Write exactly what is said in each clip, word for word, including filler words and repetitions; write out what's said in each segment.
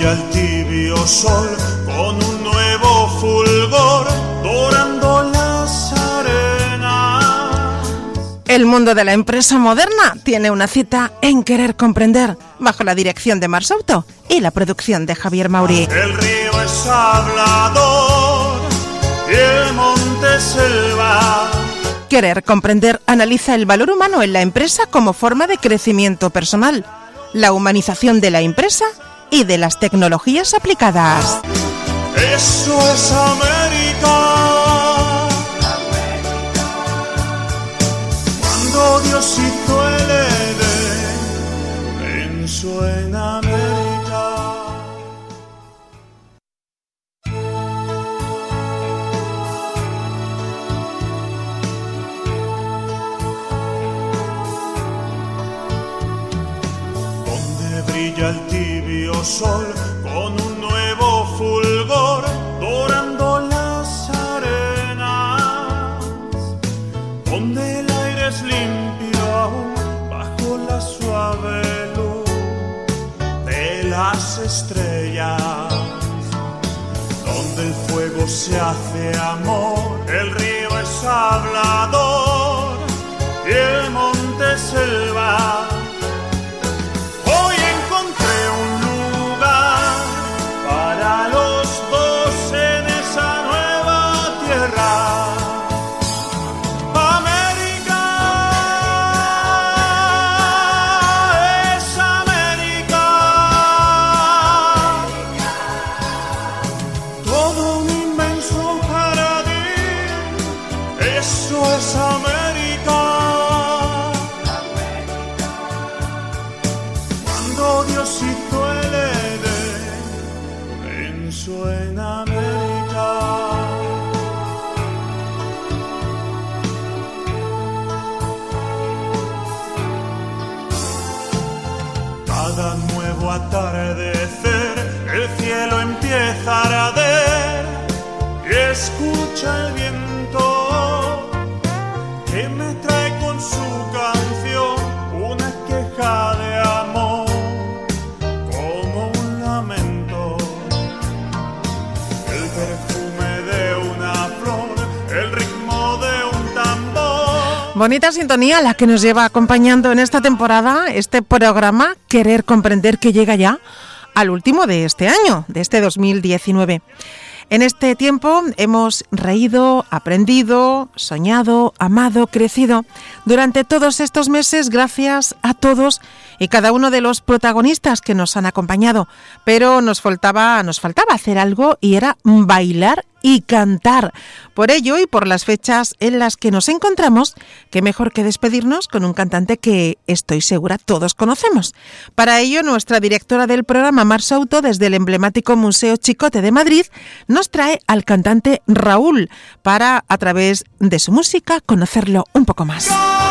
brilla el tibio sol con un nuevo fulgor, dorando las arenas. El mundo de la empresa moderna tiene una cita en Querer Comprender, bajo la dirección de Mar Souto y la producción de Javier Mauri. El río es hablador y el monte selva. Querer Comprender analiza el valor humano en la empresa como forma de crecimiento personal, la humanización de la empresa y de las tecnologías aplicadas. Eso es América. Cuando Dios hizo el Edén, pensó en América. Brilla el tibio sol con un nuevo fulgor, dorando las arenas, donde el aire es limpio aún bajo la suave luz de las estrellas, donde el fuego se hace amor, el río es hablador y el monte selva. Atardecer, el cielo empieza a arder y escucha el viento que me trae con su canción una queja de amor, como un lamento, el perfume de una flor, el ritmo de un tambor. Bonita sintonía la que nos lleva acompañando en esta temporada este programa Querer Comprender, que llega ya al último de este año, de este dos mil diecinueve. En este tiempo hemos reído, aprendido, soñado, amado, crecido. Durante todos estos meses, gracias a todos y cada uno de los protagonistas que nos han acompañado. Pero nos faltaba, nos faltaba hacer algo, y era bailar y cantar. Por ello y por las fechas en las que nos encontramos, qué mejor que despedirnos con un cantante que estoy segura todos conocemos. Para ello, nuestra directora del programa, Mar Souto, desde el emblemático Museo Chicote de Madrid, nos trae al cantante Raúl para, a través de su música, conocerlo un poco más.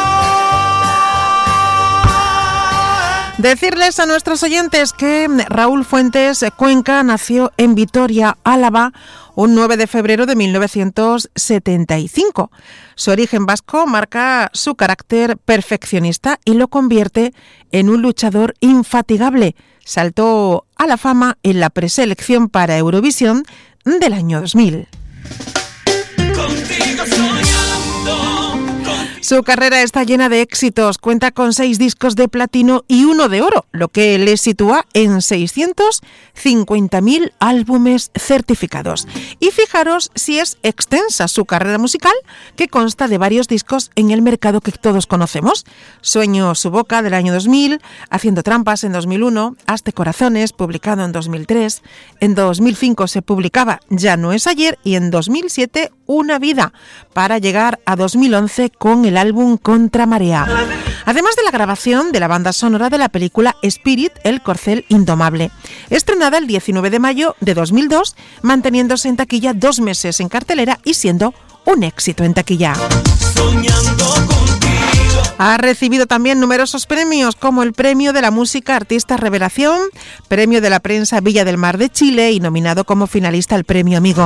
Decirles a nuestros oyentes que Raúl Fuentes Cuenca nació en Vitoria, Álava, un nueve de febrero de mil novecientos setenta y cinco. Su origen vasco marca su carácter perfeccionista y lo convierte en un luchador infatigable. Saltó a la fama en la preselección para Eurovisión del año dos mil. Contigo soñando. Su carrera está llena de éxitos, cuenta con seis discos de platino y uno de oro, lo que le sitúa en seiscientos cincuenta mil álbumes certificados. Y fijaros si es extensa su carrera musical, que consta de varios discos en el mercado que todos conocemos. Sueño su boca, del año dos mil, Haciendo trampas, en dos mil uno, Hazte corazones, publicado en dos mil tres, en dos mil cinco se publicaba Ya no es ayer, y en dos mil siete Una vida, para llegar a dos mil once con el álbum Contra Marea. Además de la grabación de la banda sonora de la película Spirit, el corcel indomable, estrenada el diecinueve de mayo de dos mil dos, manteniéndose en taquilla dos meses en cartelera y siendo un éxito en taquilla. Soñando contigo. Ha recibido también numerosos premios, como el Premio de la Música Artista Revelación, Premio de la Prensa Villa del Mar de Chile y nominado como finalista al Premio Amigo.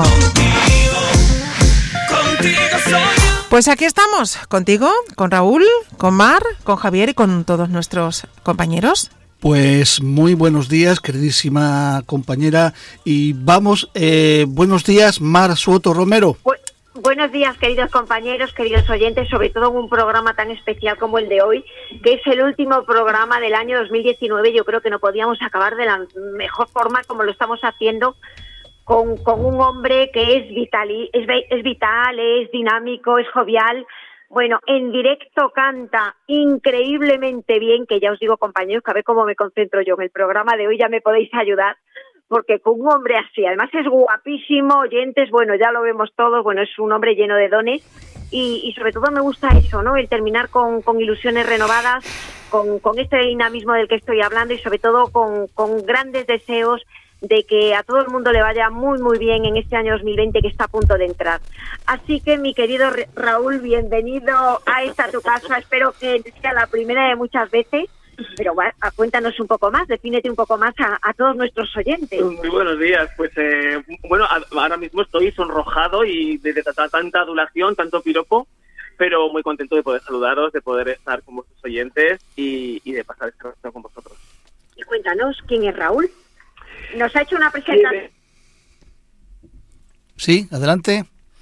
Pues aquí estamos, contigo, con Raúl, con Mar, con Javier y con todos nuestros compañeros Pues muy buenos días, queridísima compañera, y vamos, eh, buenos días, Mar Soto Romero. Bu- buenos días, queridos compañeros, queridos oyentes, sobre todo en un programa tan especial como el de hoy, que es el último programa del año dos mil diecinueve. Yo creo que no podíamos acabar de la mejor forma como lo estamos haciendo, con, con un hombre que es vital, es, es vital, es dinámico, es jovial. Bueno, en directo canta increíblemente bien, que ya os digo, compañeros, que a ver cómo me concentro yo en el programa de hoy, ya me podéis ayudar, porque con un hombre así, además es guapísimo, oyentes, bueno, ya lo vemos todos, bueno, es un hombre lleno de dones, y, y sobre todo me gusta eso, ¿no?, el terminar con, con ilusiones renovadas, con, con este dinamismo del que estoy hablando, y sobre todo con, con grandes deseos de que a todo el mundo le vaya muy muy bien en este año dos mil veinte que está a punto de entrar. Así que, mi querido Raúl, bienvenido a esta tu casa, espero que sea la primera de muchas veces, pero bueno, cuéntanos un poco más, defínete un poco más a, a todos nuestros oyentes. Muy buenos días, pues eh, bueno, ahora mismo estoy sonrojado y de, de, de tanta adulación, tanto piropo, pero muy contento de poder saludaros, de poder estar con vuestros oyentes y, y de pasar este rato con vosotros. Y cuéntanos, ¿quién es Raúl? Nos ha hecho una presentación. Sí, adelante.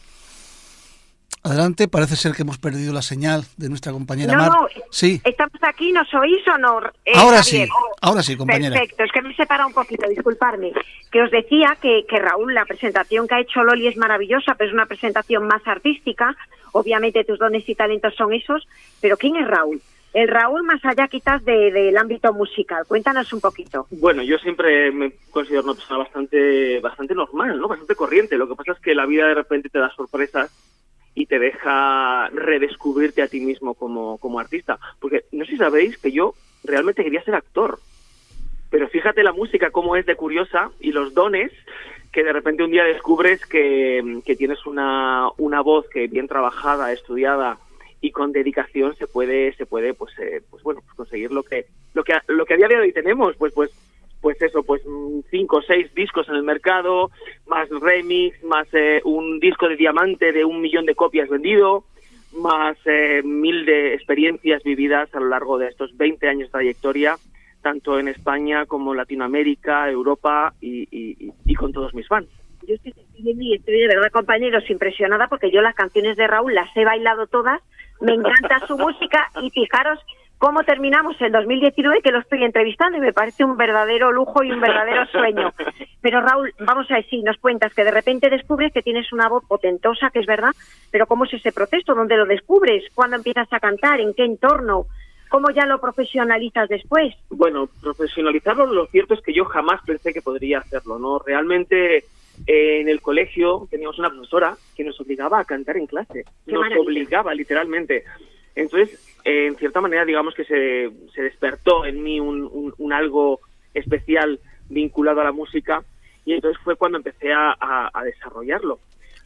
Adelante, parece ser que hemos perdido la señal de nuestra compañera no, Mar. No, sí. ¿Estamos aquí? ¿Nos oís o no? Eh, ahora Javier? sí, ahora sí, compañera. Perfecto, es que me he separado un poquito, disculparme. Que os decía que, que Raúl, la presentación que ha hecho Loli es maravillosa, pero es una presentación más artística. Obviamente tus dones y talentos son esos, pero ¿quién es Raúl? El Raúl más allá quizás de, del ámbito musical. Cuéntanos un poquito. Bueno, yo siempre me considero una persona bastante bastante normal, ¿no? Bastante corriente. Lo que pasa es que la vida de repente te da sorpresas y te deja redescubrirte a ti mismo como, como artista. Porque no sé si sabéis que yo realmente quería ser actor. Pero fíjate la música cómo es de curiosa y los dones que de repente un día descubres que, que tienes una, una voz que bien trabajada, estudiada, y con dedicación se puede se puede pues eh, pues bueno pues conseguir lo que lo que a, lo que a día de hoy tenemos, pues pues pues eso, pues cinco o seis discos en el mercado, más remix, más eh, un disco de diamante de un millón de copias vendido, más eh, mil de experiencias vividas a lo largo de estos veinte años de trayectoria, tanto en España como en Latinoamérica, Europa y, y, y con todos mis fans. Yo estoy, estoy, estoy de verdad, compañeros, impresionada, porque yo las canciones de Raúl las he bailado todas, me encanta su música, y fijaros cómo terminamos el dos mil diecinueve, que lo estoy entrevistando, y me parece un verdadero lujo y un verdadero sueño. Pero Raúl, vamos a decir, nos cuentas que de repente descubres que tienes una voz potentosa, que es verdad, pero ¿cómo es ese proceso? ¿Dónde lo descubres? ¿Cuándo empiezas a cantar? ¿En qué entorno? ¿Cómo ya lo profesionalizas después? Bueno, profesionalizarlo, lo cierto es que yo jamás pensé que podría hacerlo, ¿no? Realmente eh, en el colegio teníamos una profesora que nos obligaba a cantar en clase. Qué nos maravilla. Obligaba, literalmente. Entonces, eh, en cierta manera, digamos que se, se despertó en mí un, un, un algo especial vinculado a la música, y entonces fue cuando empecé a, a, a desarrollarlo.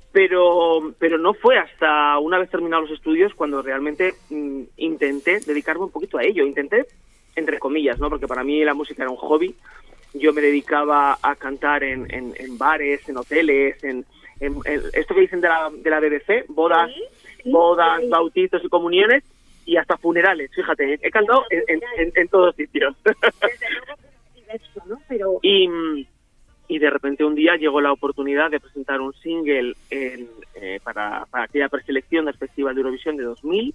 Pero pero no fue hasta una vez terminados los estudios cuando realmente mm, intenté dedicarme un poquito a ello. Intenté, entre comillas, ¿no? Porque para mí la música era un hobby. Yo me dedicaba a cantar en, en, en bares, en hoteles, en, en, en esto que dicen de la, de la B B C, bodas, ¿Sí? ¿Sí? bodas, ¿Sí? bautizos y comuniones, y hasta funerales. Fíjate, he cantado en, en, en, en todos sitios. Desde luego que es eso, ¿no? Pero... y... Y de repente un día llegó la oportunidad de presentar un single en, eh, para, para aquella preselección del Festival de Eurovisión de dos mil,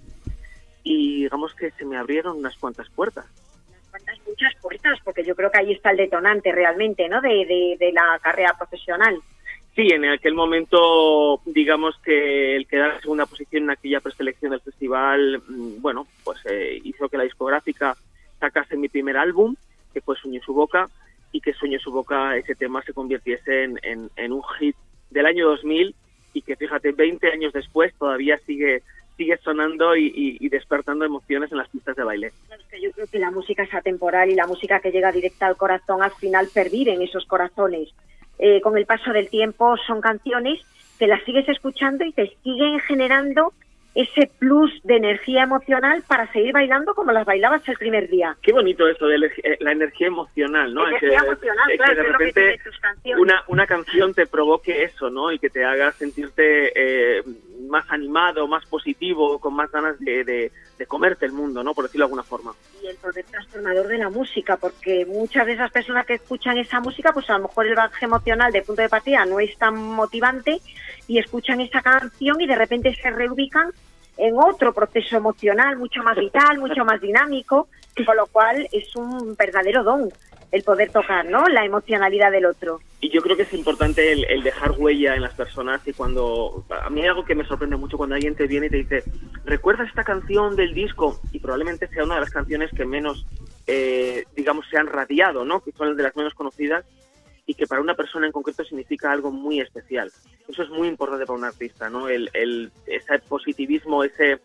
y digamos que se me abrieron unas cuantas puertas. Unas cuantas, muchas puertas, porque yo creo que ahí está el detonante realmente, ¿no?, de, de, de la carrera profesional. Sí, en aquel momento, digamos que el quedar en segunda posición en aquella preselección del festival, bueno, pues eh, hizo que la discográfica sacase mi primer álbum, que fue Sueño en su boca, y que Sueño en su boca, ese tema, se convirtiese en, en, en un hit del año dos mil, y que, fíjate, veinte años después todavía sigue sigue sonando y, y, y despertando emociones en las pistas de baile. Es que yo creo que la música es atemporal, y la música que llega directa al corazón al final pervive en esos corazones. Eh, con el paso del tiempo son canciones que las sigues escuchando y te siguen generando ese plus de energía emocional para seguir bailando como las bailabas el primer día. Qué bonito eso de la energía emocional, ¿no? Energía es que, emocional, es claro, que de es lo que repente tiene tus canciones. una, una canción te provoque eso, ¿no? Y que te haga sentirte eh, más animado, más positivo, con más ganas de, de, de comerte el mundo, ¿no? Por decirlo de alguna forma. Y el, poder transformador de la música, porque muchas de esas personas que escuchan esa música, pues a lo mejor el bagaje emocional de punto de partida no es tan motivante y escuchan esa canción y de repente se reubican en otro proceso emocional mucho más vital, mucho más dinámico, con lo cual es un verdadero don el poder tocar, ¿no?, la emocionalidad del otro. Y yo creo que es importante el, el dejar huella en las personas, y cuando... A mí hay algo que me sorprende mucho cuando alguien te viene y te dice, ¿recuerdas esta canción del disco? Y probablemente sea una de las canciones que menos, eh, digamos, se han radiado, ¿no?, que son de las menos conocidas, y que para una persona en concreto significa algo muy especial. Eso es muy importante para un artista, ¿no? El, el, ese positivismo, esa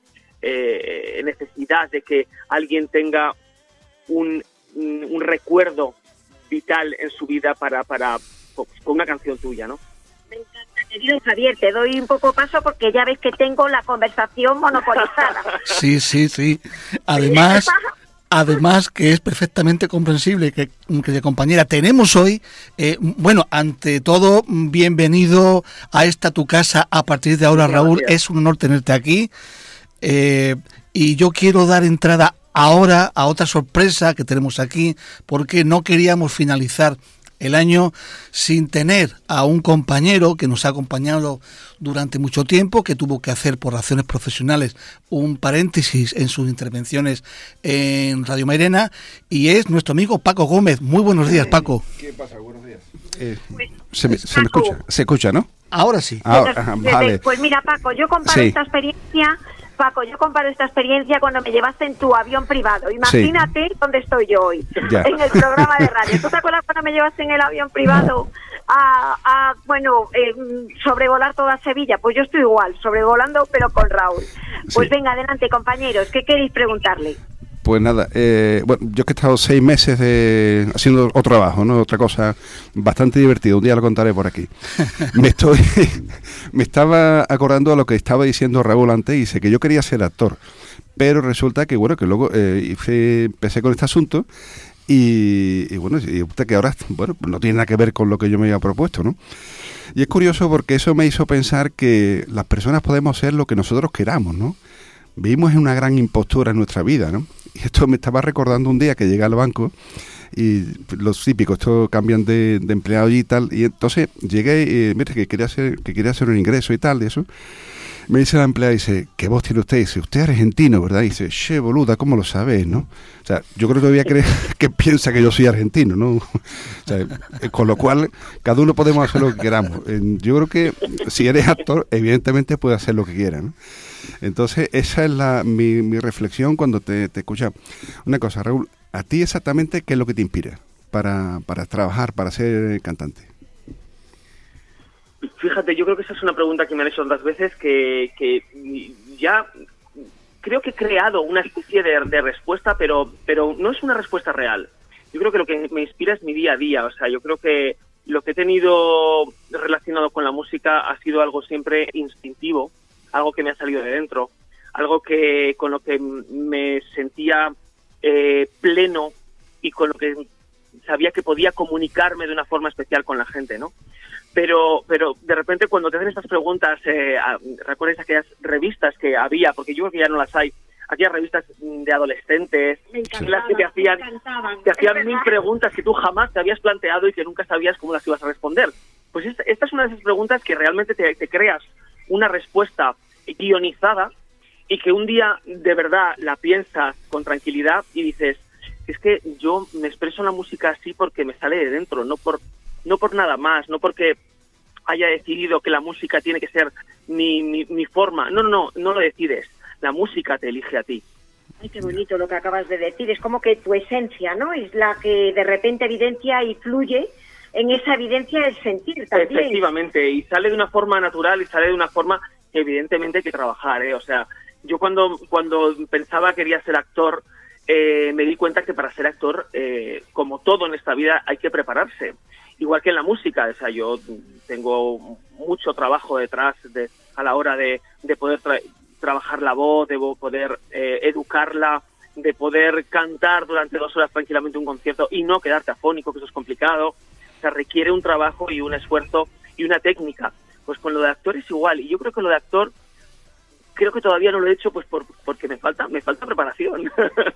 eh, necesidad de que alguien tenga un, un recuerdo vital en su vida para, para con una canción tuya, ¿no? Me encanta, querido Javier, te doy un poco paso porque ya ves que tengo la conversación monopolizada. Sí, sí, sí. Además... Además que es perfectamente comprensible que, que compañera, tenemos hoy, eh, bueno, ante todo, bienvenido a esta tu casa a partir de ahora, Muchas Raúl, gracias. es un honor tenerte aquí, eh, y yo quiero dar entrada ahora a otra sorpresa que tenemos aquí, porque no queríamos finalizar el año sin tener a un compañero que nos ha acompañado durante mucho tiempo, que tuvo que hacer por razones profesionales un paréntesis en sus intervenciones en Radio Mairena, y es nuestro amigo Paco Gómez. Muy buenos días, Paco. ¿Qué pasa? Buenos días. Eh, se, me, se me escucha, se escucha, ¿no? Ahora sí. Ahora, ajá, vale. Pues mira, Paco, yo comparo Sí. esta experiencia, Paco, yo comparo esta experiencia cuando me llevaste en tu avión privado. Imagínate dónde estoy yo hoy, Ya. en el programa de radio. ¿Tú te acuerdas cuando me llevaste en el avión privado a, a bueno, eh, sobrevolar toda Sevilla? Pues yo estoy igual, sobrevolando, pero con Raúl. Pues Sí. venga, adelante, compañeros, ¿qué queréis preguntarle? Pues nada, eh, bueno, yo que he estado seis meses de, haciendo otro trabajo, ¿no? Otra cosa bastante divertida, un día lo contaré por aquí. Me estoy, me estaba acordando a lo que estaba diciendo Raúl antes, y sé que yo quería ser actor, pero resulta que, bueno, que luego eh, hice- empecé con este asunto, y, y bueno, y usted que ahora, bueno, no tiene nada que ver con lo que yo me había propuesto, ¿no? Y es curioso porque eso me hizo pensar que las personas podemos ser lo que nosotros queramos, ¿no? Vivimos en una gran impostura en nuestra vida, ¿no? Y esto me estaba recordando un día que llegué al banco, y los típicos, esto cambian de, de empleado y tal, y entonces llegué y, mire, que quería hacer, que quería hacer un ingreso y tal, y eso. Me dice la empleada, dice, ¿qué voz tiene usted? Dice, usted es argentino, ¿verdad? Y dice, che, boluda, ¿cómo lo sabes, no? O sea, yo creo que todavía cree que piensa que yo soy argentino, ¿no? O sea, eh, con lo cual, cada uno podemos hacer lo que queramos. Eh, Yo creo que si eres actor, evidentemente puedes hacer lo que quieras, ¿no? Entonces, esa es la mi, mi reflexión cuando te, te escucha. Una cosa, Raúl, ¿a ti exactamente qué es lo que te inspira para, para trabajar, para ser cantante? Fíjate, yo creo que esa es una pregunta que me han hecho otras veces, que, que ya creo que he creado una especie de, de respuesta, pero, pero no es una respuesta real. Yo creo que lo que me inspira es mi día a día. O sea, yo creo que lo que he tenido relacionado con la música ha sido algo siempre instintivo, algo que me ha salido de dentro, algo que con lo que me sentía eh, pleno y con lo que sabía que podía comunicarme de una forma especial con la gente, ¿no? Pero, pero de repente cuando te hacen estas preguntas, eh, ¿recuerdas aquellas revistas que había? Porque yo creo que ya no las hay. Aquellas revistas de adolescentes, Me en las que te hacían, me encantaban. te hacían Es mil verdad. preguntas que tú jamás te habías planteado y que nunca sabías cómo las ibas a responder. Pues esta, esta es una de esas preguntas que realmente te, te creas una respuesta guionizada, y que un día de verdad la piensas con tranquilidad y dices, es que yo me expreso en la música así porque me sale de dentro, no por no por nada más, no porque haya decidido que la música tiene que ser mi, mi, mi forma. No, no, no, no lo decides. La música te elige a ti. Ay, qué bonito lo que acabas de decir. Es como que tu esencia, ¿no? Es la que de repente evidencia y fluye en esa evidencia el sentir también. Efectivamente, y sale de una forma natural y sale de una forma que evidentemente hay que trabajar, ¿eh? O sea, yo cuando, cuando pensaba que quería ser actor, eh, me di cuenta que para ser actor, eh, como todo en esta vida, hay que prepararse. Igual que en la música, o sea, yo tengo mucho trabajo detrás de, a la hora de, de poder tra trabajar la voz, de poder eh, educarla, de poder cantar durante dos horas tranquilamente un concierto y no quedarte afónico, que eso es complicado. O sea, requiere un trabajo y un esfuerzo y una técnica. Pues con lo de actor es igual, y yo creo que lo de actor, creo que todavía no lo he hecho pues por, porque me falta me falta preparación.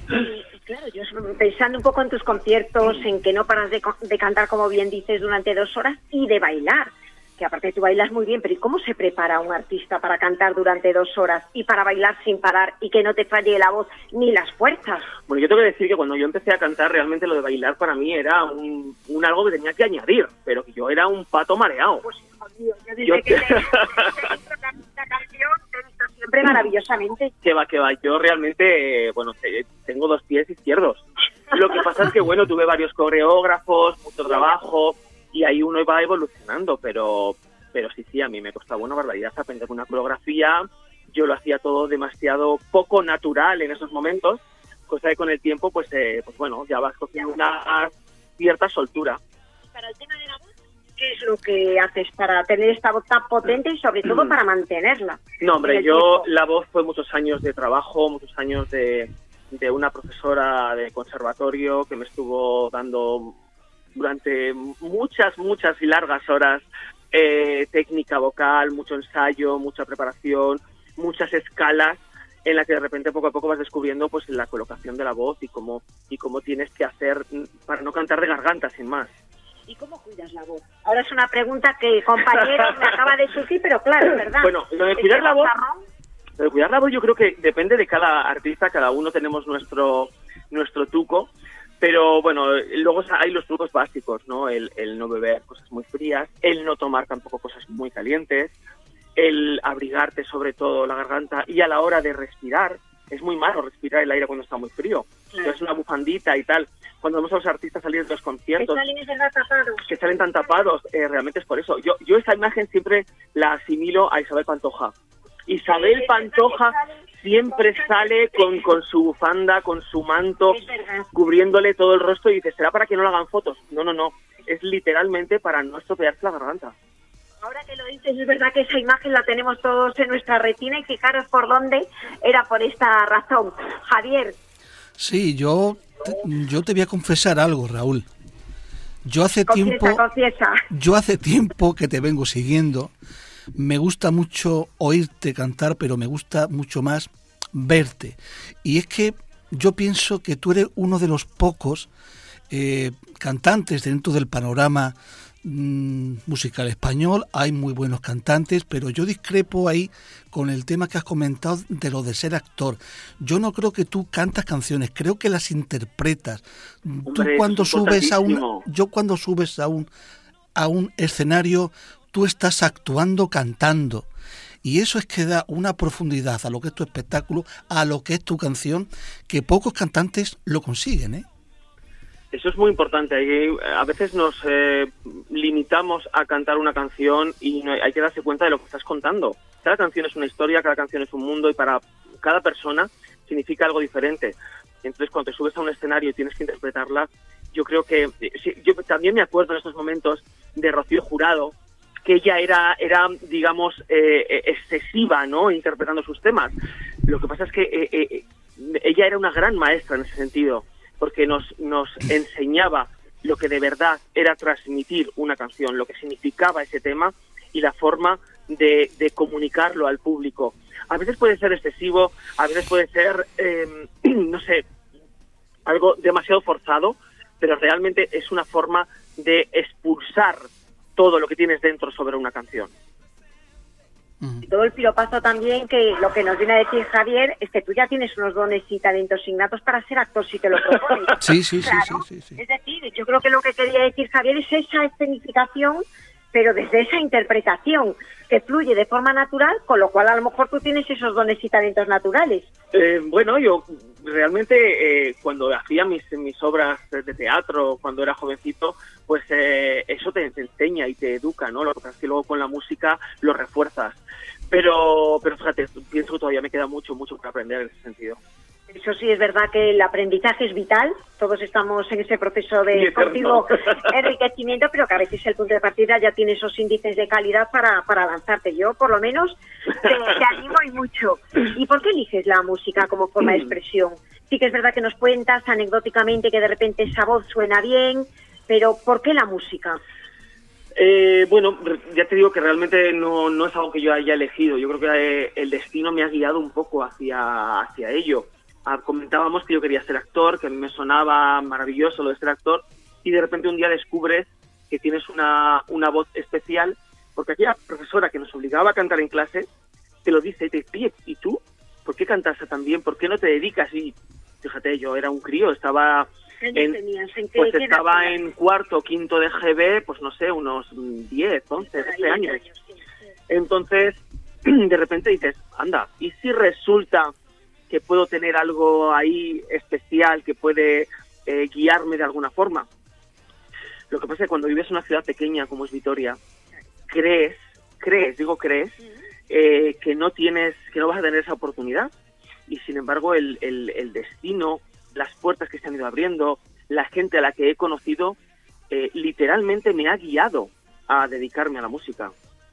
Y, claro, yo pensando un poco en tus conciertos, en que no paras de, de cantar, como bien dices, durante dos horas, y de bailar, que aparte tú bailas muy bien, pero ¿y cómo se prepara un artista para cantar durante dos horas y para bailar sin parar y que no te falle la voz ni las fuerzas? Bueno, yo tengo que decir que cuando yo empecé a cantar, realmente lo de bailar para mí era un, un algo que tenía que añadir, pero que yo era un pato mareado. Pues hijo mío, yo desde Yo que te, te he visto la canción, te he visto siempre maravillosamente. Que va, que va, yo realmente, eh, bueno, te, tengo dos pies izquierdos. Lo que pasa es que, bueno, tuve varios coreógrafos, mucho trabajo, y ahí uno iba evolucionando, pero pero sí, sí, a mí me costaba una barbaridad aprender una coreografía. Yo lo hacía todo demasiado poco natural en esos momentos, cosa que con el tiempo, pues, eh, pues bueno, ya vas cogiendo una cierta soltura. Para el tema de la voz, ¿qué es lo que haces para tener esta voz tan potente y sobre todo para mantenerla? No, hombre, yo, la voz fue muchos años de trabajo, muchos años de, de una profesora de conservatorio que me estuvo dando durante muchas, muchas y largas horas eh, técnica vocal, mucho ensayo, mucha preparación, muchas escalas en las que de repente poco a poco vas descubriendo pues la colocación de la voz y cómo y cómo tienes que hacer para no cantar de garganta, sin más. ¿Y cómo cuidas la voz? Ahora es una pregunta que, compañero, me acaba de surgir, pero claro, ¿verdad? Bueno, lo de cuidar la voz, lo de cuidar la voz yo creo que depende de cada artista, cada uno tenemos nuestro nuestro truco. Pero bueno, luego hay los trucos básicos, ¿no? El, el no beber cosas muy frías, el no tomar tampoco cosas muy calientes, el abrigarte sobre todo la garganta y a la hora de respirar, es muy malo respirar el aire cuando está muy frío. Claro. Entonces una bufandita y tal. Cuando vemos a los artistas salir de los conciertos, que salen, tapados. que salen tan tapados, eh, realmente es por eso. Yo, yo esa imagen siempre la asimilo a Isabel Pantoja. Isabel Pantoja siempre sale con, con su bufanda, con su manto, cubriéndole todo el rostro y dice, ¿será para que no le hagan fotos? No, no, no. Es literalmente para no estropearse la garganta. Ahora que lo dices, es verdad que esa imagen la tenemos todos en nuestra retina y fijaros por dónde era por esta razón. Javier. Sí, yo, yo te voy a confesar algo, Raúl. Yo hace confiesa, tiempo, confiesa. yo hace tiempo que te vengo siguiendo. Me gusta mucho oírte cantar, pero me gusta mucho más verte. Y es que yo pienso que tú eres uno de los pocos eh, cantantes dentro del panorama mmm, musical español. Hay muy buenos cantantes, pero yo discrepo ahí con el tema que has comentado de lo de ser actor. Yo no creo que tú cantas canciones, creo que las interpretas. Hombre, tú cuando subes a un, yo cuando subes a un a un escenario, tú estás actuando cantando, y eso es que da una profundidad a lo que es tu espectáculo, a lo que es tu canción, que pocos cantantes lo consiguen, ¿eh? Eso es muy importante. A veces nos eh, limitamos a cantar una canción y no, hay que darse cuenta de lo que estás contando. Cada canción es una historia, cada canción es un mundo y para cada persona significa algo diferente. Entonces, cuando te subes a un escenario y tienes que interpretarla, yo creo que... Sí, yo también me acuerdo en estos momentos de Rocío Jurado, que ella era, era digamos, eh, excesiva, ¿no?, interpretando sus temas. Lo que pasa es que eh, eh, ella era una gran maestra en ese sentido, porque nos, nos enseñaba lo que de verdad era transmitir una canción, lo que significaba ese tema y la forma de, de comunicarlo al público. A veces puede ser excesivo, a veces puede ser, eh, no sé, algo demasiado forzado, pero realmente es una forma de expulsar todo lo que tienes dentro sobre una canción. Y todo el piropazo también, que lo que nos viene a decir Javier es que tú ya tienes unos dones y talentos innatos para ser actor si te lo propones. Sí, sí, claro. sí, sí, sí, sí. Es decir, yo creo que lo que quería decir Javier es esa escenificación, pero desde esa interpretación que fluye de forma natural, con lo cual a lo mejor tú tienes esos dones y talentos naturales. Eh, bueno, yo realmente eh, cuando hacía mis, mis obras de teatro, cuando era jovencito, pues eh, eso te, te enseña y te educa, ¿no? Lo que pasa es que luego con la música lo refuerzas. Pero, pero fíjate, pienso que todavía me queda mucho, mucho por aprender en ese sentido. Eso sí, es verdad que el aprendizaje es vital. Todos estamos en ese proceso de continuo enriquecimiento, pero que a veces el punto de partida ya tiene esos índices de calidad para, para avanzarte. Yo, por lo menos, te, te animo y mucho. ¿Y por qué eliges la música como forma de expresión? Sí que es verdad que nos cuentas anecdóticamente que de repente esa voz suena bien, pero ¿por qué la música? Eh, bueno, ya te digo que realmente no, no es algo que yo haya elegido. Yo creo que eh, el destino me ha guiado un poco hacia, hacia ello. ah, comentábamos que yo quería ser actor, que a mí me sonaba maravilloso lo de ser actor, y de repente un día descubres que tienes una, una voz especial, porque aquella profesora que nos obligaba a cantar en clase te lo dice y te dice, ¿y tú? ¿Por qué cantas tan bien? ¿Por qué no te dedicas? Y fíjate, yo era un crío, estaba en, ¿En qué, pues qué estaba edad? en cuarto, quinto de G B, pues no sé, unos diez, once, doce años. Entonces, de repente dices, anda, ¿y si resulta que puedo tener algo ahí especial que puede eh, guiarme de alguna forma? Lo que pasa es que cuando vives en una ciudad pequeña como es Vitoria, crees, crees, digo crees, eh, que no tienes, que no vas a tener esa oportunidad. Y sin embargo, el, el, el destino, las puertas que se han ido abriendo, la gente a la que he conocido, eh, literalmente me ha guiado a dedicarme a la música.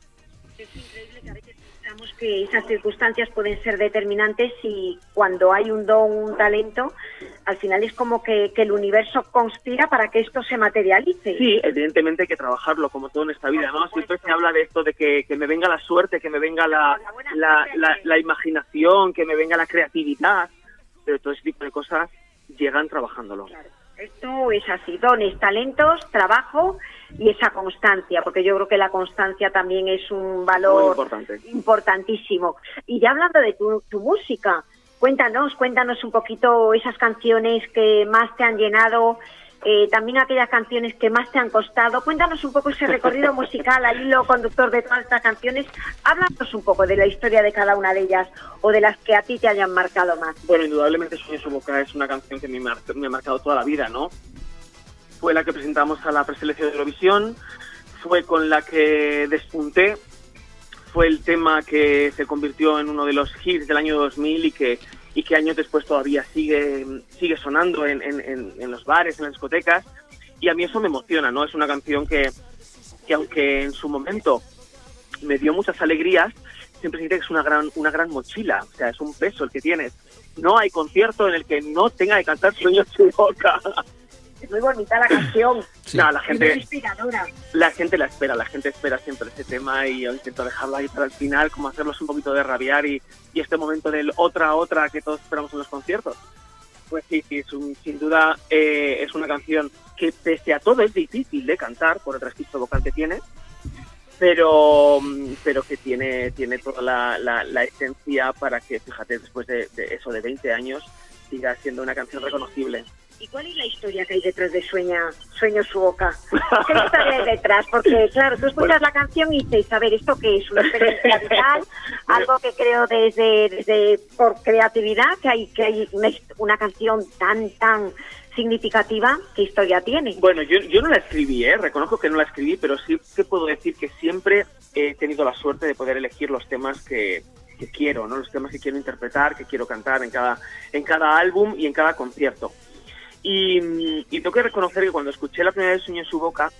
Es increíble que a veces pensamos que esas circunstancias pueden ser determinantes y cuando hay un don, un talento, al final es como que, que el universo conspira para que esto se materialice. Sí, evidentemente hay que trabajarlo como todo en esta vida, ¿no? Siempre se habla de esto de que, que me venga la suerte, que me venga la, la, la, la imaginación, que me venga la creatividad, pero todo ese tipo de cosas llegan trabajándolo. Claro. Esto es así, dones, talentos, trabajo y esa constancia, porque yo creo que la constancia también es un valor muy importante, importantísimo. Y ya hablando de tu, tu música, cuéntanos, cuéntanos un poquito esas canciones que más te han llenado, eh, también aquellas canciones que más te han costado. Cuéntanos un poco ese recorrido musical, al hilo conductor de todas estas canciones. Háblanos un poco de la historia de cada una de ellas o de las que a ti te hayan marcado más. Bueno, indudablemente Sueño su boca es una canción que me, mar- me ha marcado toda la vida, ¿no? Fue la que presentamos a la preselección de Eurovisión, fue con la que despunté, fue el tema que se convirtió en uno de los hits del año dos mil y que y que años después todavía sigue sigue sonando en, en, en, en los bares, en las discotecas, y a mí eso me emociona, ¿no? Es una canción que, que aunque en su momento me dio muchas alegrías, siempre siente que es una gran una gran mochila, o sea, es un peso el que tienes. No hay concierto en el que no tenga que cantar Sueño su boca. Es muy bonita la canción. Sí. No, la gente, es inspiradora. La gente la espera, la gente espera siempre ese tema y yo intento dejarlo ahí para el final, como hacerlos un poquito de rabiar y, y este momento del otra, otra que todos esperamos en los conciertos. Pues sí, sí, es un, sin duda eh, es una canción que pese a todo es difícil de cantar por el registro vocal que tiene, pero pero que tiene tiene toda la, la, la esencia para que, fíjate, después de, de eso de veinte años, siga siendo una canción reconocible. ¿Y cuál es la historia que hay detrás de Sueña, Sueño su boca? ¿Qué historia hay detrás? Porque, claro, tú escuchas la canción y dices, a ver, ¿esto qué es? ¿Una experiencia vital? Algo que creo desde, desde por creatividad, que hay que hay una, una canción tan, tan significativa. ¿Qué historia tiene? Bueno, yo, yo no la escribí, ¿eh? Reconozco que no la escribí, pero sí que puedo decir que siempre he tenido la suerte de poder elegir los temas que, que quiero, ¿no? Los temas que quiero interpretar, que quiero cantar en cada, en cada álbum y en cada concierto. Y, y tengo que reconocer que cuando escuché la primera vez Sueño en su boca,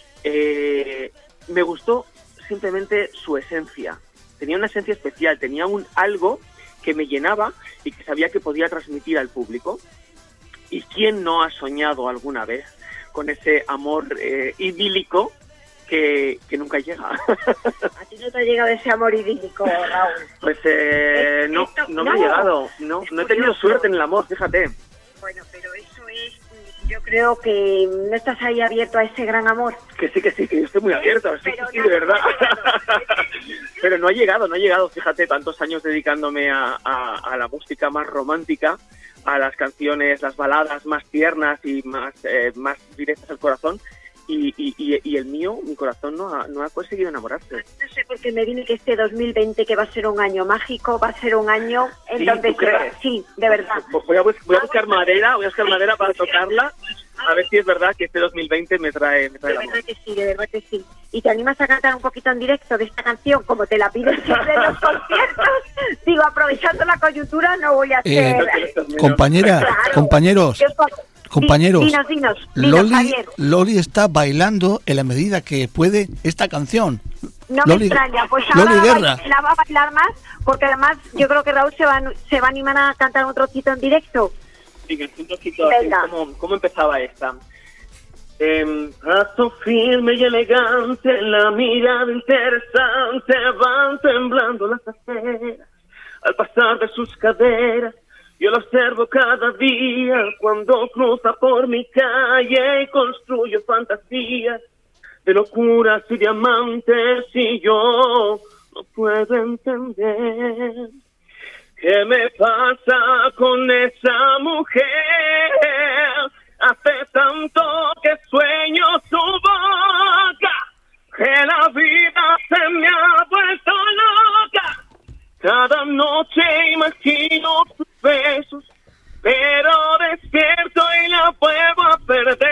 eh, me gustó simplemente su esencia. Tenía una esencia especial, tenía un algo que me llenaba y que sabía que podía transmitir al público. ¿Y quién no ha soñado alguna vez con ese amor eh, idílico que, que nunca llega? ¿A ti no te ha llegado ese amor idílico, Raúl? Pues eh, no, no me ha llegado, no, no he tenido suerte en el amor, fíjate. Bueno, pero eso es, yo creo que no estás ahí abierto a ese gran amor. Que sí, que sí, que yo estoy muy abierto, sí, pero sí, no, de verdad. No Pero no ha llegado, no ha llegado, fíjate, tantos años dedicándome a, a, a la música más romántica, a las canciones, las baladas más tiernas y más, eh, más directas al corazón. Y, y, y, y el mío, mi corazón no ha, no ha conseguido enamorarse. No sé por qué me viene que este dos mil veinte, que va a ser un año mágico, va a ser un año en ¿Sí, donde tú crees? Sí, de verdad. Voy a, bus- voy a buscar madera, voy a buscar madera para tocarla, a ver si es verdad que este dos mil veinte me trae, me trae De el amor. verdad que sí, de verdad que sí. ¿Y te animas a cantar un poquito en directo de esta canción, como te la piden siempre en los conciertos? Digo, aprovechando la coyuntura, no voy a Eh, hacer... compañera, Claro. compañeros, Yo- compañeros, Dinos, dinos, dinos, Loli, Javier. Loli está bailando en la medida que puede esta canción. No Loli- me extraña, pues Loli ahora la, Guerra. va- la va a bailar más, porque además yo creo que Raúl se va, se va a animar a cantar un trocito en directo. Sí, que es un trocito así, Venga. ¿cómo, ¿cómo empezaba esta? En paso firme y elegante, la mirada interesante, van temblando las aceras al pasar de sus caderas. Yo lo observo cada día cuando cruza por mi calle y construyo fantasías de locuras y diamantes y yo no puedo entender qué me pasa con esa mujer. Hace tanto que sueño su boca que la vida se me ha vuelto loca. Cada noche imagino sus besos, pero despierto y la vuelvo a perder.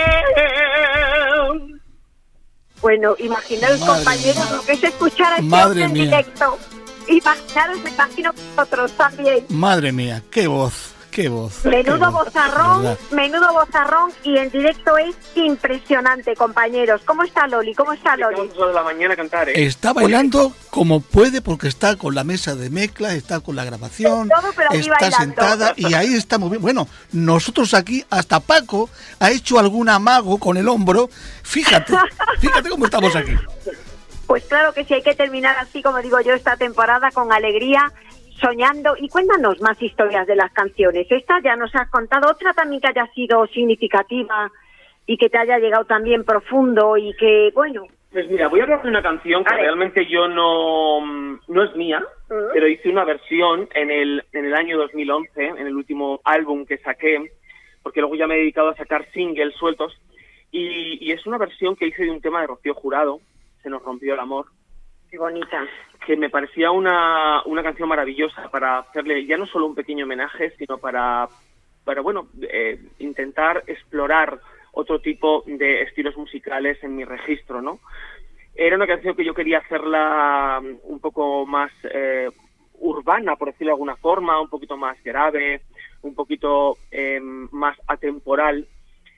Bueno, imaginaros, Madre compañeros, mía. lo que es escuchar a este Madre hombre en mía. directo. Imaginaros, me imagino vosotros también. Madre mía, qué voz, qué voz. Menudo qué voz, bozarrón, de verdad. menudo bozarrón, y en directo es impresionante, compañeros. ¿Cómo está Loli? ¿Cómo está Loli? Vamos a de la mañana a cantar, ¿eh? Está bailando como puede porque está con la mesa de mezcla, está con la grabación, Todo, pero aquí está bailando. sentada y ahí está muy bien. Bueno, nosotros aquí, hasta Paco ha hecho algún amago con el hombro. Fíjate, fíjate cómo estamos aquí. Pues claro que sí, hay que terminar así, como digo yo, esta temporada con alegría, soñando. Y cuéntanos más historias de las canciones. Esta ya nos has contado, otra también que haya sido significativa y que te haya llegado también profundo y que, bueno... Pues mira, voy a hablar de una canción que Vale. realmente yo no, no es mía, Uh-huh. pero hice una versión en el, en el año dos mil once, en el último álbum que saqué, porque luego ya me he dedicado a sacar singles sueltos, y, y es una versión que hice de un tema de Rocío Jurado, Se nos rompió el amor, Qué bonita. que me parecía una, una canción maravillosa para hacerle ya no solo un pequeño homenaje, sino para, para bueno, eh, intentar explorar otro tipo de estilos musicales en mi registro, ¿no? Era una canción que yo quería hacerla un poco más eh, urbana, por decirlo de alguna forma, un poquito más grave, un poquito eh, más atemporal.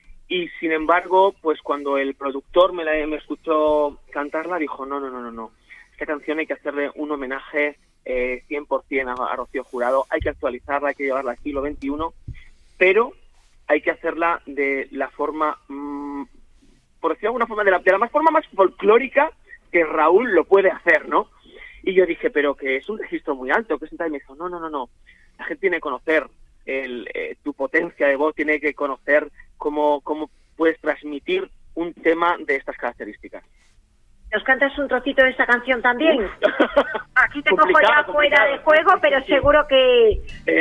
Y sin embargo, pues cuando el productor me, la, me escuchó cantarla, dijo, no, no, no, no, no. Esta canción hay que hacerle un homenaje eh, cien por ciento a, a Rocío Jurado, hay que actualizarla, hay que llevarla al siglo veintiuno, pero hay que hacerla de la forma, mmm, por decirlo de alguna forma, de la, de la más forma más folclórica que Raúl lo puede hacer, ¿no? Y yo dije, pero que es un registro muy alto, que es un tal, y me dijo, no, no, no, no, la gente tiene que conocer el, eh, tu potencia de voz, tiene que conocer cómo, cómo puedes transmitir un tema de estas características. ¿Nos cantas un trocito de esta canción también? Aquí te cojo ya Complicado, fuera de complicado. juego, pero Sí. seguro que...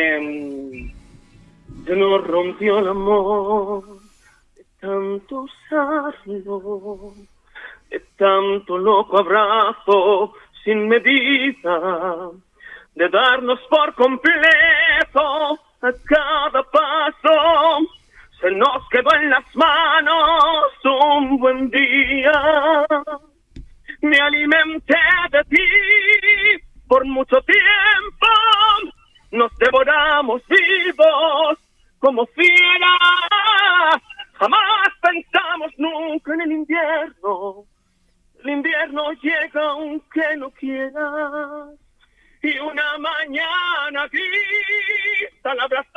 Eh, se nos rompió el amor de tanto usarlo, de tanto loco abrazo sin medida, de darnos por completo a cada paso. Se nos quedó en las manos un buen día. Me alimenté de ti por mucho tiempo. Nos devoramos vivos como fieras. Jamás pensamos nunca en el invierno. El invierno llega aunque no quieras. Y una mañana gris al abrazarnos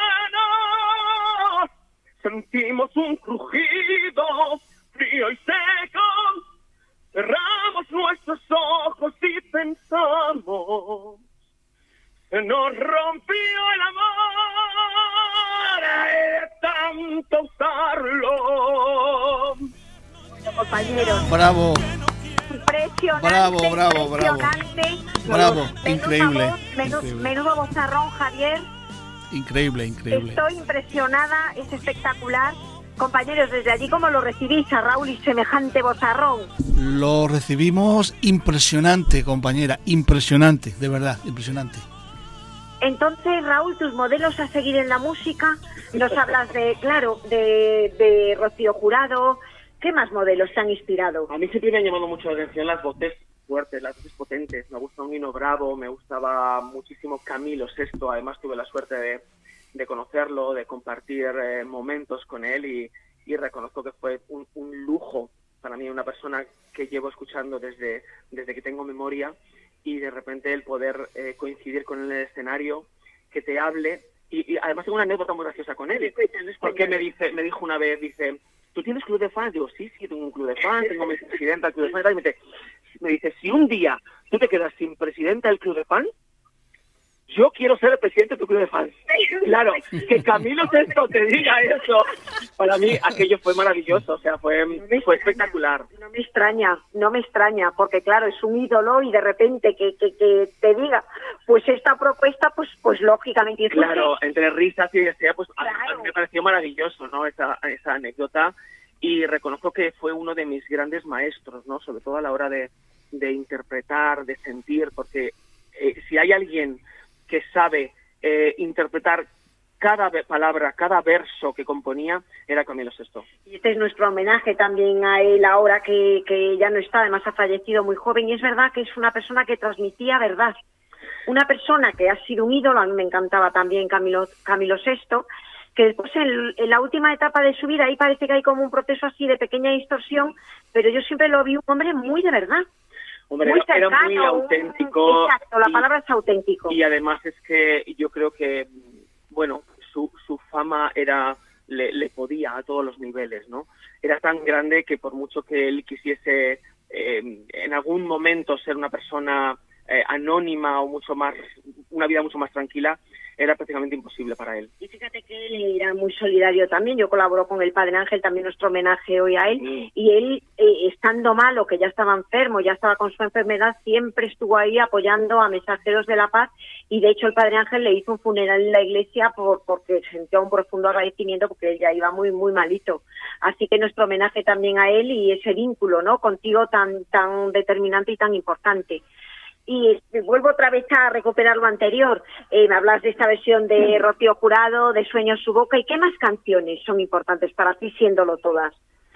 sentimos un crujido frío y seco. Cerramos nuestros ojos y pensamos, se nos rompió el amor de tanto usarlo. Compañeros, Bravo, impresionante, Bravo, bravo, bravo. impresionante. Bravo, Menuda increíble, voz, menu- increíble. Menudo bozarrón, Javier. increíble, increíble. Estoy impresionada, es espectacular. Compañeros, desde allí, ¿cómo lo recibís a Raúl y semejante bozarrón? Lo recibimos impresionante, compañera, impresionante, de verdad, impresionante. Entonces, Raúl, tus modelos a seguir en la música, nos hablas de, claro, de, de Rocío Jurado. ¿Qué más modelos te han inspirado? A mí siempre me han llamado mucho la atención las voces fuertes, las voces potentes. Me gusta un Nino Bravo, me gustaba muchísimo Camilo Sesto. Además tuve la suerte de, de conocerlo, de compartir eh, momentos con él y, y reconozco que fue un, un lujo para mí, una persona que llevo escuchando desde, desde que tengo memoria, y de repente el poder eh, coincidir con él en el escenario, que te hable. Y, y además tengo una anécdota muy graciosa con él, porque me dice, me dijo una vez, dice, ¿tú tienes club de fans? Digo, sí, sí, tengo un club de fans, tengo mi presidenta del club de fans, y me dice, me dice, si un día tú te quedas sin presidenta del club de fans, yo quiero ser el presidente de tu club de fans. Claro, que Camilo Sesto te diga eso, para mí aquello fue maravilloso, o sea, fue, fue espectacular. No me extraña, no me extraña, porque claro, es un ídolo y de repente que, que, que te diga, pues esta propuesta, pues pues lógicamente... Claro, entre risas y desea, pues claro. a, a mí me pareció maravilloso, ¿no? Esa, esa anécdota, y reconozco que fue uno de mis grandes maestros, ¿no? Sobre todo a la hora de, de interpretar, de sentir, porque eh, si hay alguien que sabe eh, interpretar cada palabra, cada verso que componía, era Camilo Sesto. Y este es nuestro homenaje también a él ahora que, que ya no está, además ha fallecido muy joven, y es verdad que es una persona que transmitía verdad. Una persona que ha sido un ídolo, a mí me encantaba también Camilo, Camilo Sesto, que después en, en la última etapa de su vida, ahí parece que hay como un proceso así de pequeña distorsión, pero yo siempre lo vi un hombre muy de verdad. Hombre, muy cercano, era muy un, auténtico. Exacto, la y, palabra es auténtico. Y además es que yo creo que, bueno, su, su fama era le, le podía a todos los niveles, ¿no? Era tan grande que por mucho que él quisiese eh, en algún momento ser una persona eh, anónima o mucho más, una vida mucho más tranquila, era prácticamente imposible para él. Y fíjate que él era muy solidario también. Yo colaboro con el Padre Ángel, también nuestro homenaje hoy a él. Mm. Y él, eh, estando malo, que ya estaba enfermo, ya estaba con su enfermedad, siempre estuvo ahí apoyando a mensajeros de la paz. Y de hecho el Padre Ángel le hizo un funeral en la iglesia por, porque sentía un profundo agradecimiento, porque él ya iba muy, muy malito. Así que nuestro homenaje también a él y ese vínculo, ¿no?, contigo tan, tan determinante y tan importante. Y vuelvo otra vez a recuperar lo anterior. Eh, me hablas de esta versión de Rocío Jurado, de Sueño su boca. ¿Y qué más canciones son importantes para ti, siéndolo todas?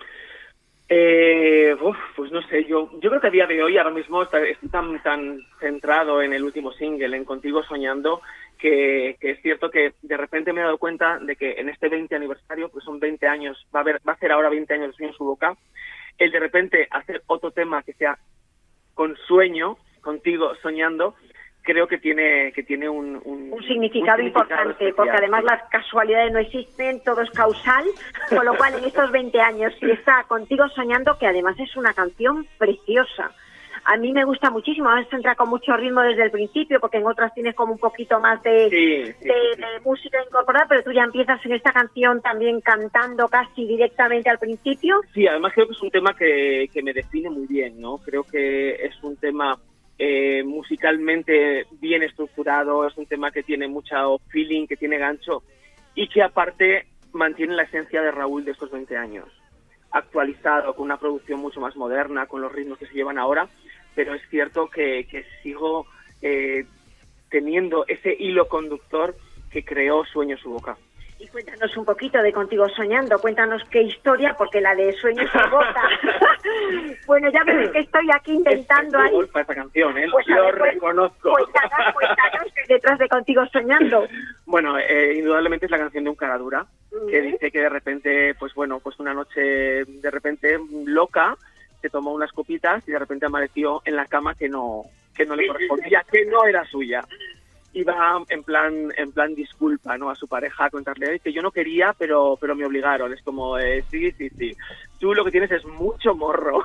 Eh, uf, pues no sé, yo yo creo que a día de hoy, ahora mismo, estoy tan, tan centrado en el último single, en Contigo Soñando, que, que es cierto que de repente me he dado cuenta de que en este veinte aniversario, pues son veinte años, va a haber, va a ser ahora veinte años de Sueño su boca, el de repente hacer otro tema que sea con sueño, Contigo Soñando, creo que tiene que tiene un, un, un significado un importante, especial, porque además las casualidades no existen, todo es causal, con lo cual en estos veinte años, si está Contigo Soñando, que además es una canción preciosa. A mí me gusta muchísimo, a veces entra con mucho ritmo desde el principio, porque en otras tienes como un poquito más de, sí, sí, de, sí. de música incorporada, pero tú ya empiezas en esta canción también cantando casi directamente al principio. Sí, además creo que es un tema que, que me define muy bien, ¿no? Creo que es un tema Eh, musicalmente bien estructurado, es un tema que tiene mucho feeling, que tiene gancho y que aparte mantiene la esencia de Raúl de estos veinte años, actualizado, con una producción mucho más moderna, con los ritmos que se llevan ahora, pero es cierto que, que sigo eh, teniendo ese hilo conductor que creó Sueño su boca. Y cuéntanos un poquito de Contigo Soñando, cuéntanos qué historia, porque la de Sueño su boca. Bueno, ya ves que estoy aquí intentando es, es ahí. Para esta canción, ¿eh? Pues lo ver, reconozco. Cuéntanos, cuéntanos detrás de Contigo Soñando. Bueno, eh, indudablemente es la canción de Un Caradura, uh-huh. que dice que de repente, pues bueno, pues una noche de repente loca, se tomó unas copitas y de repente amaneció en la cama que no, que no le correspondía, que no era suya. Iba en plan en plan disculpa, ¿no?, a su pareja, a contarle que yo no quería, pero pero me obligaron. Es como, eh, sí, sí, sí, tú lo que tienes es mucho morro.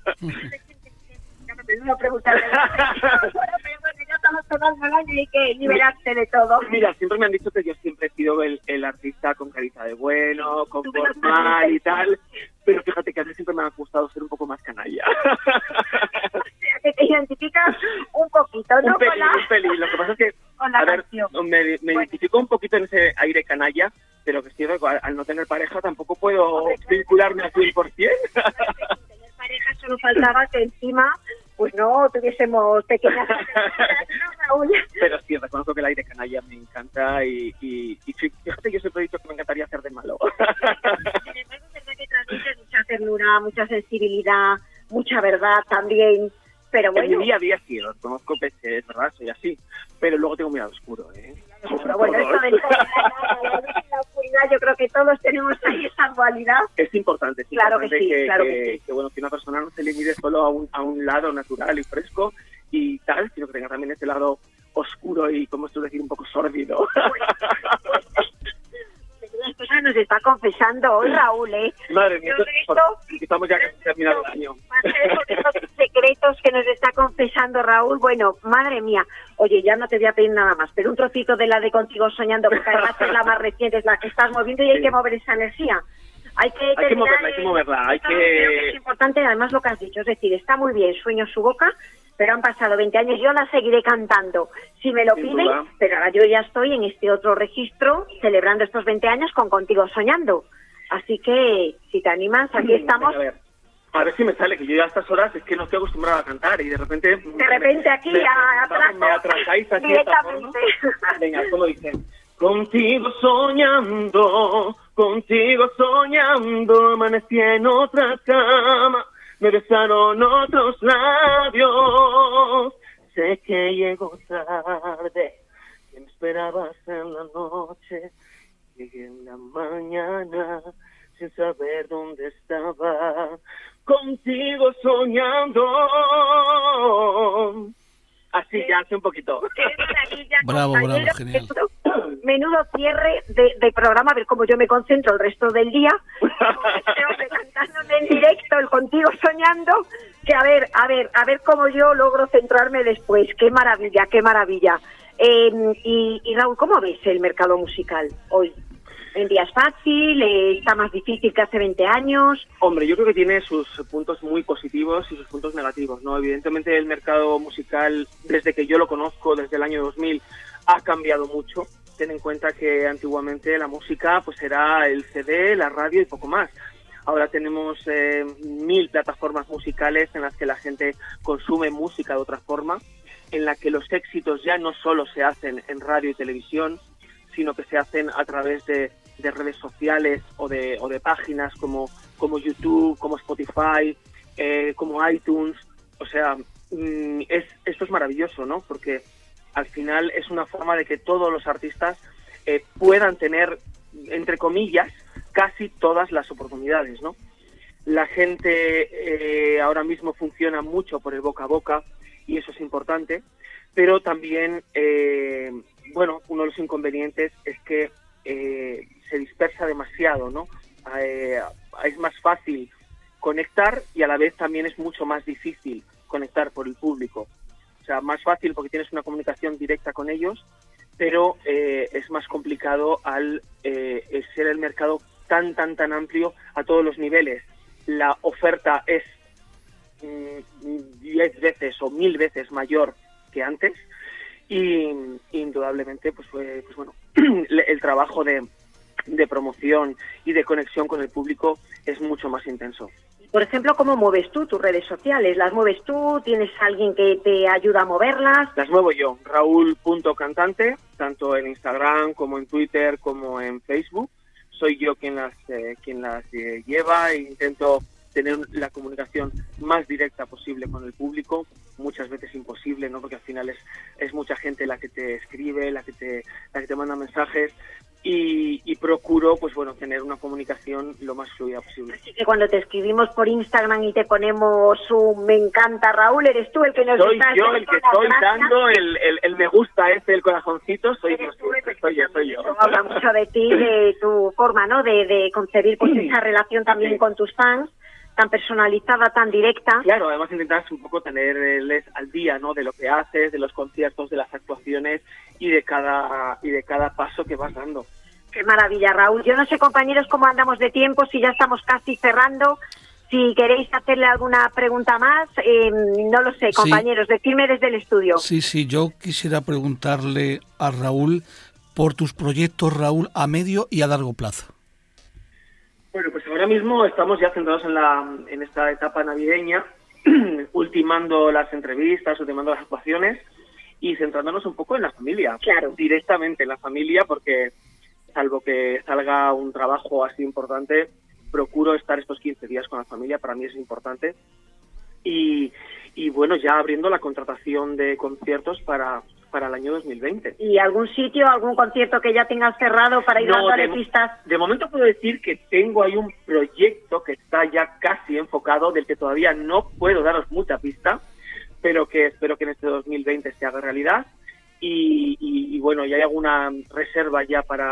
No preguntarle. Ya estamos tomando el año y hay que liberarte de todo. Mira, siempre me han dicho que yo siempre he sido el, el artista con carita de bueno, con formal y tal, pero fíjate que a mí siempre me ha gustado ser un poco más canalla. Que te identificas un poquito, ¿no? Un pelín, la... un pelín. Lo que pasa es que, a ver, me, me bueno. identifico un poquito en ese aire canalla, pero que estoy, al, al no tener pareja tampoco puedo Hombre, vincularme al cien por ciento. Tener pareja solo faltaba que encima, pues no, tuviésemos pequeñas... Pero sí, reconozco que el aire canalla me encanta y, y, y fíjate, yo siempre he dicho que me encantaría hacer de malo. Sin embargo, es verdad que transmites mucha ternura, mucha sensibilidad, mucha verdad también. Pero bueno. En mi día a día sí, lo conozco que es verdad, soy así, pero luego tengo un lado oscuro, ¿eh? Pero bueno, esto de la oscuridad, yo creo que todos tenemos ahí esa dualidad. Es importante, es claro importante que, sí, que, claro que, que, sí. que, bueno, que una persona no se limite solo a un, a un lado natural y fresco y tal, sino que tenga también ese lado oscuro y, como esto decir, un poco sórdido. Las cosas nos está confesando hoy Raúl, ¿eh? Madre mía, esto, estamos ya casi terminando el año. Va a ser por esos secretos secretos que nos está confesando Raúl. Bueno, madre mía. Oye, ya no te voy a pedir nada más, pero un trocito de la de Contigo Soñando, porque además es la más reciente, es la que estás moviendo y hay sí. que mover esa energía. Hay que, hay que moverla, hay que moverla. Hay que... Creo que es importante, además, lo que has dicho. Es decir, está muy bien, Sueño su boca, pero han pasado veinte años. Yo la seguiré cantando si me lo Sin piden, duda. pero ahora yo ya estoy en este otro registro celebrando estos veinte años con Contigo Soñando. Así que, si te animas, aquí estamos. A ver, a ver si me sale, que yo ya a estas horas es que no estoy acostumbrado a cantar y de repente... De repente aquí, me, a, vamos, me atrasáis aquí de esta forma. Venga, ¿cómo dicen? Contigo soñando, contigo soñando, amanecí en otra cama, me besaron otros labios. Sé que llegó tarde, que me esperabas en la noche. Llegué en la mañana sin saber dónde estaba, contigo soñando. Así ya hace un poquito. Qué maravilla, bravo, compañero. bravo, genial. Menudo cierre de, de programa, a ver cómo yo me concentro el resto del día. Este cantándome en directo, el Contigo Soñando, que a ver, a ver, a ver cómo yo logro centrarme después. Qué maravilla, qué maravilla. Eh, y, y Raúl, ¿cómo ves el mercado musical hoy? ¿En día es fácil? Eh, ¿Está más difícil que hace veinte años? Hombre, yo creo que tiene sus puntos muy positivos y sus puntos negativos, ¿no? Evidentemente el mercado musical, desde que yo lo conozco, desde el año dos mil, ha cambiado mucho. Ten en cuenta que antiguamente la música pues era el C D, la radio y poco más. Ahora tenemos eh, mil plataformas musicales en las que la gente consume música de otra forma, en la que los éxitos ya no solo se hacen en radio y televisión, sino que se hacen a través de, de redes sociales o de, o de páginas como, como YouTube, como Spotify, eh, como iTunes. O sea, mm, es, esto es maravilloso, ¿no? Porque al final es una forma de que todos los artistas eh, puedan tener, entre comillas, casi todas las oportunidades, ¿no? La gente eh, ahora mismo funciona mucho por el boca a boca y eso es importante, pero también, eh, bueno, uno de los inconvenientes es que eh, se dispersa demasiado, ¿no? Eh, es más fácil conectar y a la vez también es mucho más difícil conectar por el público. O sea, más fácil porque tienes una comunicación directa con ellos, pero eh, es más complicado al eh, ser el mercado tan, tan, tan amplio a todos los niveles. La oferta es diez veces o mil veces mayor que antes y indudablemente pues, fue, pues bueno, el trabajo de, de promoción y de conexión con el público es mucho más intenso. Por ejemplo, ¿cómo mueves tú tus redes sociales? ¿Las mueves tú? ¿Tienes alguien que te ayuda a moverlas? Las muevo yo, Raúl punto cantante, tanto en Instagram como en Twitter como en Facebook. Soy yo quien las, eh, quien las eh, lleva e intento tener la comunicación más directa posible con el público, muchas veces imposible, ¿no? Porque al final es, es mucha gente la que te escribe, la que te, la que te manda mensajes. Y, y procuro, pues bueno, tener una comunicación lo más fluida posible. Así que cuando te escribimos por Instagram y te ponemos un me encanta, Raúl, eres tú el que nos soy está yo el que estoy dando el, el, el me gusta ese, el corazoncito, soy yo, soy yo, soy yo. Habla mucho de ti, de tu forma, ¿no? De, de concebir pues esa relación también sí. con tus fans, tan personalizada, tan directa. Claro, además intentas un poco tenerles al día, ¿no? De lo que haces, de los conciertos, de las actuaciones y de cada y de cada paso que vas dando. Qué maravilla, Raúl. Yo no sé, compañeros, cómo andamos de tiempo, si ya estamos casi cerrando. Si queréis hacerle alguna pregunta más, eh, no lo sé, compañeros, sí. Decidme desde el estudio. Sí, sí, yo quisiera preguntarle a Raúl por tus proyectos, Raúl, a medio y a largo plazo. Bueno, pues ahora mismo estamos ya centrados en, la, en esta etapa navideña, ultimando las entrevistas, ultimando las actuaciones y centrándonos un poco en la familia. Claro. Directamente en la familia, porque salvo que salga un trabajo así importante, procuro estar estos quince días con la familia, para mí es importante. Y, y bueno, ya abriendo la contratación de conciertos para, para el año dos mil veinte. ¿Y algún sitio, algún concierto que ya tengas cerrado para ir no, dándole de, pistas? De momento puedo decir que tengo ahí un proyecto que está ya casi enfocado, del que todavía no puedo daros mucha pista, pero que espero que en este dos mil veinte se haga realidad. Y, y, y bueno, ya hay alguna reserva ya para...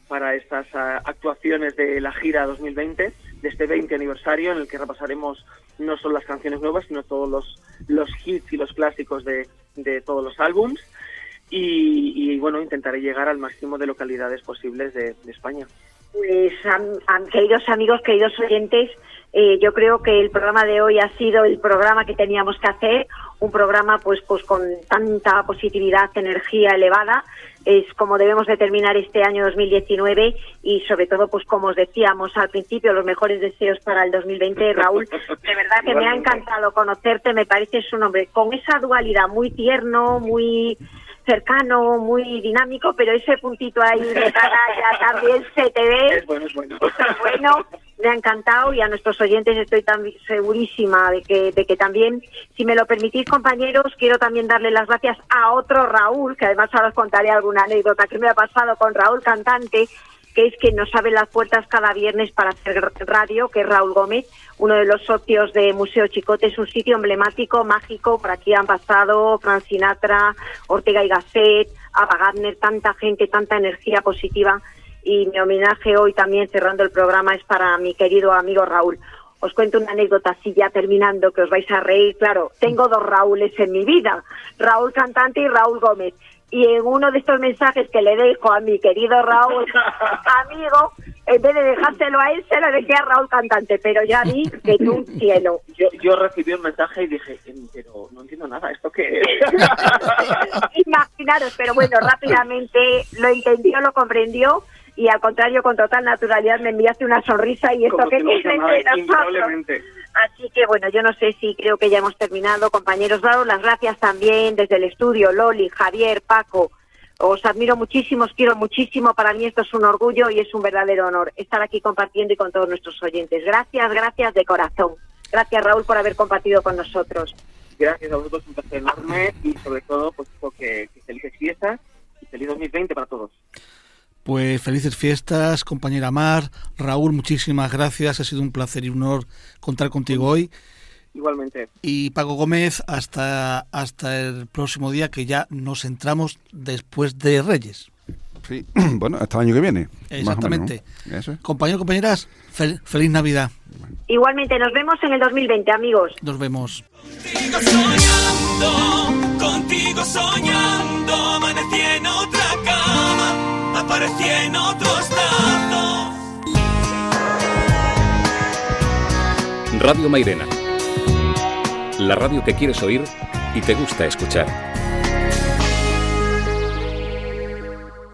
para estas uh, actuaciones de la gira dos mil veinte, de este veinte aniversario, en el que repasaremos no solo las canciones nuevas, sino todos los, los hits y los clásicos de, de todos los álbums. Y, y bueno, intentaré llegar al máximo de localidades posibles de, de España. Pues, am, am, queridos amigos, queridos oyentes, eh, yo creo que el programa de hoy ha sido el programa que teníamos que hacer, un programa pues pues con tanta positividad, energía elevada, es como debemos de terminar este año dos mil diecinueve y sobre todo, pues como os decíamos al principio, los mejores deseos para el dos mil veinte. Raúl, de verdad que me ha encantado conocerte, me pareces un hombre con esa dualidad muy tierno, muy cercano, muy dinámico, pero ese puntito ahí de cara ya también se te ve. Es bueno, es bueno. Es bueno, me ha encantado y a nuestros oyentes estoy tan segurísima de que, de que también, si me lo permitís, compañeros, quiero también darle las gracias a otro Raúl, que además ahora os contaré alguna anécdota que me ha pasado con Raúl Cantante, que es que nos abre las puertas cada viernes para hacer radio, que es Raúl Gómez, uno de los socios de Museo Chicote. Es un sitio emblemático, mágico, por aquí han pasado Frank Sinatra, Ortega y Gasset, Ava Gardner, tanta gente, tanta energía positiva, y mi homenaje hoy también, cerrando el programa, es para mi querido amigo Raúl. Os cuento una anécdota así ya terminando, que os vais a reír. Claro, tengo dos Raúles en mi vida, Raúl Cantante y Raúl Gómez. Y en uno de estos mensajes que le dejo a mi querido Raúl, amigo, en vez de dejárselo a él, se lo dejé a Raúl Cantante, pero ya vi que tú, cielo. Yo, yo recibí un mensaje y dije, pero no entiendo nada, ¿esto qué es? Imaginaros, pero bueno, rápidamente lo entendió, lo comprendió, y al contrario, con total naturalidad me enviaste una sonrisa y esto Como que si no es entre nosotros. Así que bueno, yo no sé si creo que ya hemos terminado, compañeros. Daros las gracias también desde el estudio, Loli, Javier, Paco. Os admiro muchísimo, os quiero muchísimo. Para mí esto es un orgullo y es un verdadero honor estar aquí compartiendo y con todos nuestros oyentes. Gracias, gracias de corazón. Gracias, Raúl, por haber compartido con nosotros. Gracias a vosotros, un placer enorme y sobre todo, pues que, que felices fiestas y feliz dos mil veinte para todos. Pues felices fiestas, compañera Mar. Raúl, muchísimas gracias. Ha sido un placer y un honor contar contigo hoy. Igualmente. Y Paco Gómez, hasta, hasta el próximo día, que ya nos entramos después de Reyes. Sí, bueno, hasta el año que viene. Exactamente. ¿No? Eso es. Compañeros, compañeras, fel, feliz Navidad. Igualmente, nos vemos en el dos mil veinte, amigos. Nos vemos. Contigo soñando, contigo soñando, amanecí en otra cama, aparecí en otros brazos. Radio Mairena, la radio que quieres oír y te gusta escuchar.